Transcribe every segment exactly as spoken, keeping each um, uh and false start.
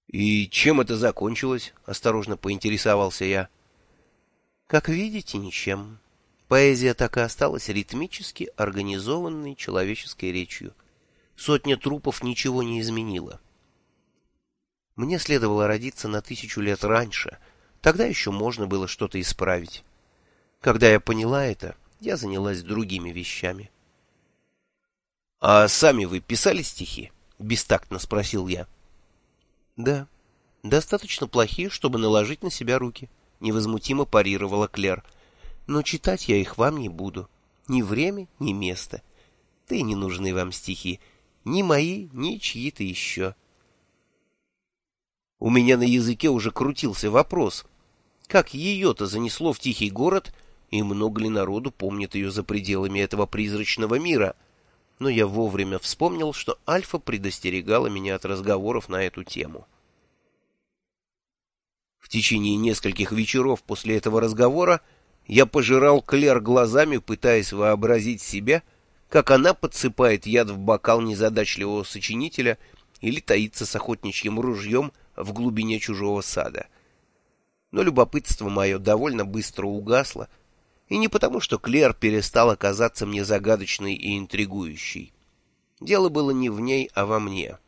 «И чем это закончилось?» — осторожно поинтересовался я. Как видите, ничем. Поэзия так и осталась ритмически организованной человеческой речью. Сотня трупов ничего не изменила. Мне следовало родиться на тысячу лет раньше. Тогда еще можно было что-то исправить. Когда я поняла это, я занялась другими вещами. — А сами вы писали стихи? — бестактно спросил я. — Да, достаточно плохие, чтобы наложить на себя руки, — невозмутимо парировала Клер. — Но читать я их вам не буду. Ни время, ни место. Да и не нужны вам стихи. Ни мои, ни чьи-то еще. У меня на языке уже крутился вопрос. Как ее-то занесло в тихий город, и много ли народу помнит ее за пределами этого призрачного мира? Но я вовремя вспомнил, что Альфа предостерегала меня от разговоров на эту тему. В течение нескольких вечеров после этого разговора я пожирал Клер глазами, пытаясь вообразить себя, как она подсыпает яд в бокал незадачливого сочинителя или таится с охотничьим ружьем в глубине чужого сада. Но любопытство мое довольно быстро угасло, и не потому, что Клер перестала казаться мне загадочной и интригующей. Дело было не в ней, а во мне.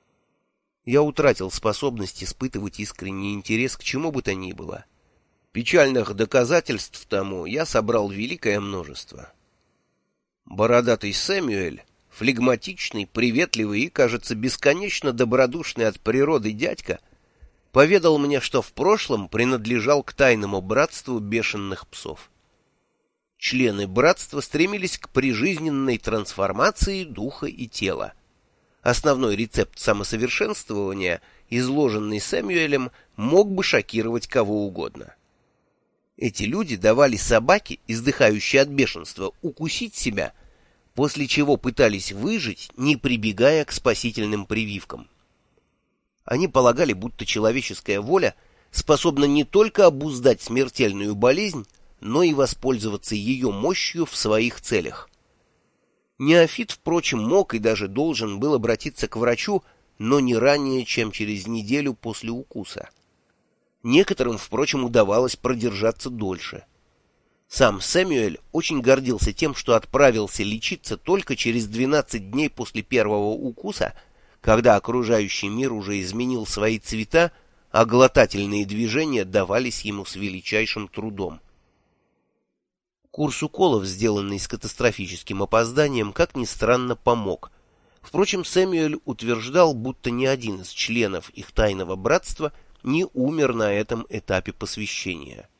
Я утратил способность испытывать искренний интерес к чему бы то ни было. Печальных доказательств тому я собрал великое множество. Бородатый Сэмюэль, флегматичный, приветливый и, кажется, бесконечно добродушный от природы дядька, поведал мне, что в прошлом принадлежал к тайному братству бешеных псов. Члены братства стремились к прижизненной трансформации духа и тела. Основной рецепт самосовершенствования, изложенный Сэмюэлем, мог бы шокировать кого угодно. Эти люди давали собаке, издыхающей от бешенства, укусить себя, после чего пытались выжить, не прибегая к спасительным прививкам. Они полагали, будто человеческая воля способна не только обуздать смертельную болезнь, но и воспользоваться ее мощью в своих целях. Неофит, впрочем, мог и даже должен был обратиться к врачу, но не ранее, чем через неделю после укуса. Некоторым, впрочем, удавалось продержаться дольше. Сам Сэмюэль очень гордился тем, что отправился лечиться только через двенадцать дней после первого укуса, когда окружающий мир уже изменил свои цвета, а глотательные движения давались ему с величайшим трудом. Курс уколов, сделанный с катастрофическим опозданием, как ни странно, помог. Впрочем, Сэмюэль утверждал, будто ни один из членов их тайного братства не умер на этом этапе посвящения.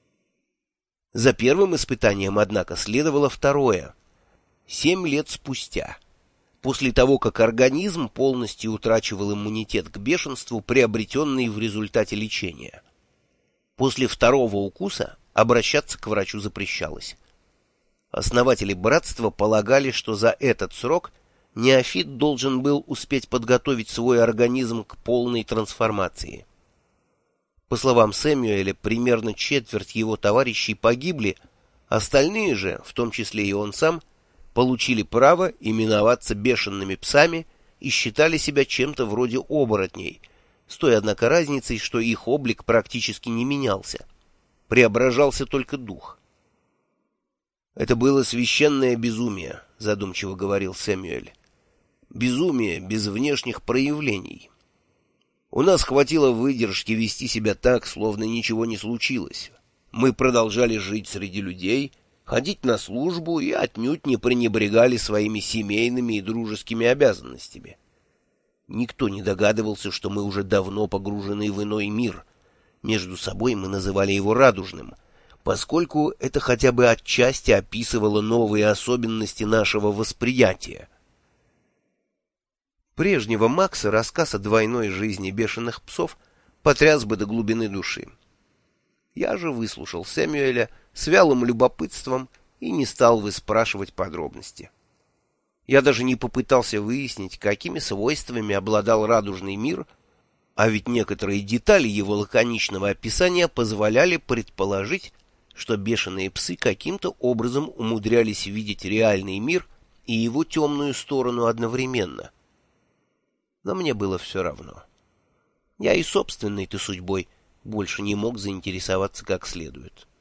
За первым испытанием, однако, следовало второе. Семь лет спустя, после того, как организм полностью утрачивал иммунитет к бешенству, приобретенный в результате лечения. После второго укуса обращаться к врачу запрещалось. Основатели братства полагали, что за этот срок неофит должен был успеть подготовить свой организм к полной трансформации. По словам Сэмюэля, примерно четверть его товарищей погибли, остальные же, в том числе и он сам, получили право именоваться бешеными псами и считали себя чем-то вроде оборотней, с той, однако, разницей, что их облик практически не менялся. Преображался только дух. «Это было священное безумие», — задумчиво говорил Сэмюэль. «Безумие без внешних проявлений. У нас хватило выдержки вести себя так, словно ничего не случилось. Мы продолжали жить среди людей, ходить на службу и отнюдь не пренебрегали своими семейными и дружескими обязанностями. Никто не догадывался, что мы уже давно погружены в иной мир. Между собой мы называли его радужным, поскольку это хотя бы отчасти описывало новые особенности нашего восприятия». Прежнего Макса рассказ о двойной жизни бешеных псов потряс бы до глубины души. Я же выслушал Сэмюэля с вялым любопытством и не стал выспрашивать подробности. Я даже не попытался выяснить, какими свойствами обладал радужный мир, а ведь некоторые детали его лаконичного описания позволяли предположить, что бешеные псы каким-то образом умудрялись видеть реальный мир и его темную сторону одновременно. Но мне было все равно. Я и собственной-то судьбой больше не мог заинтересоваться как следует.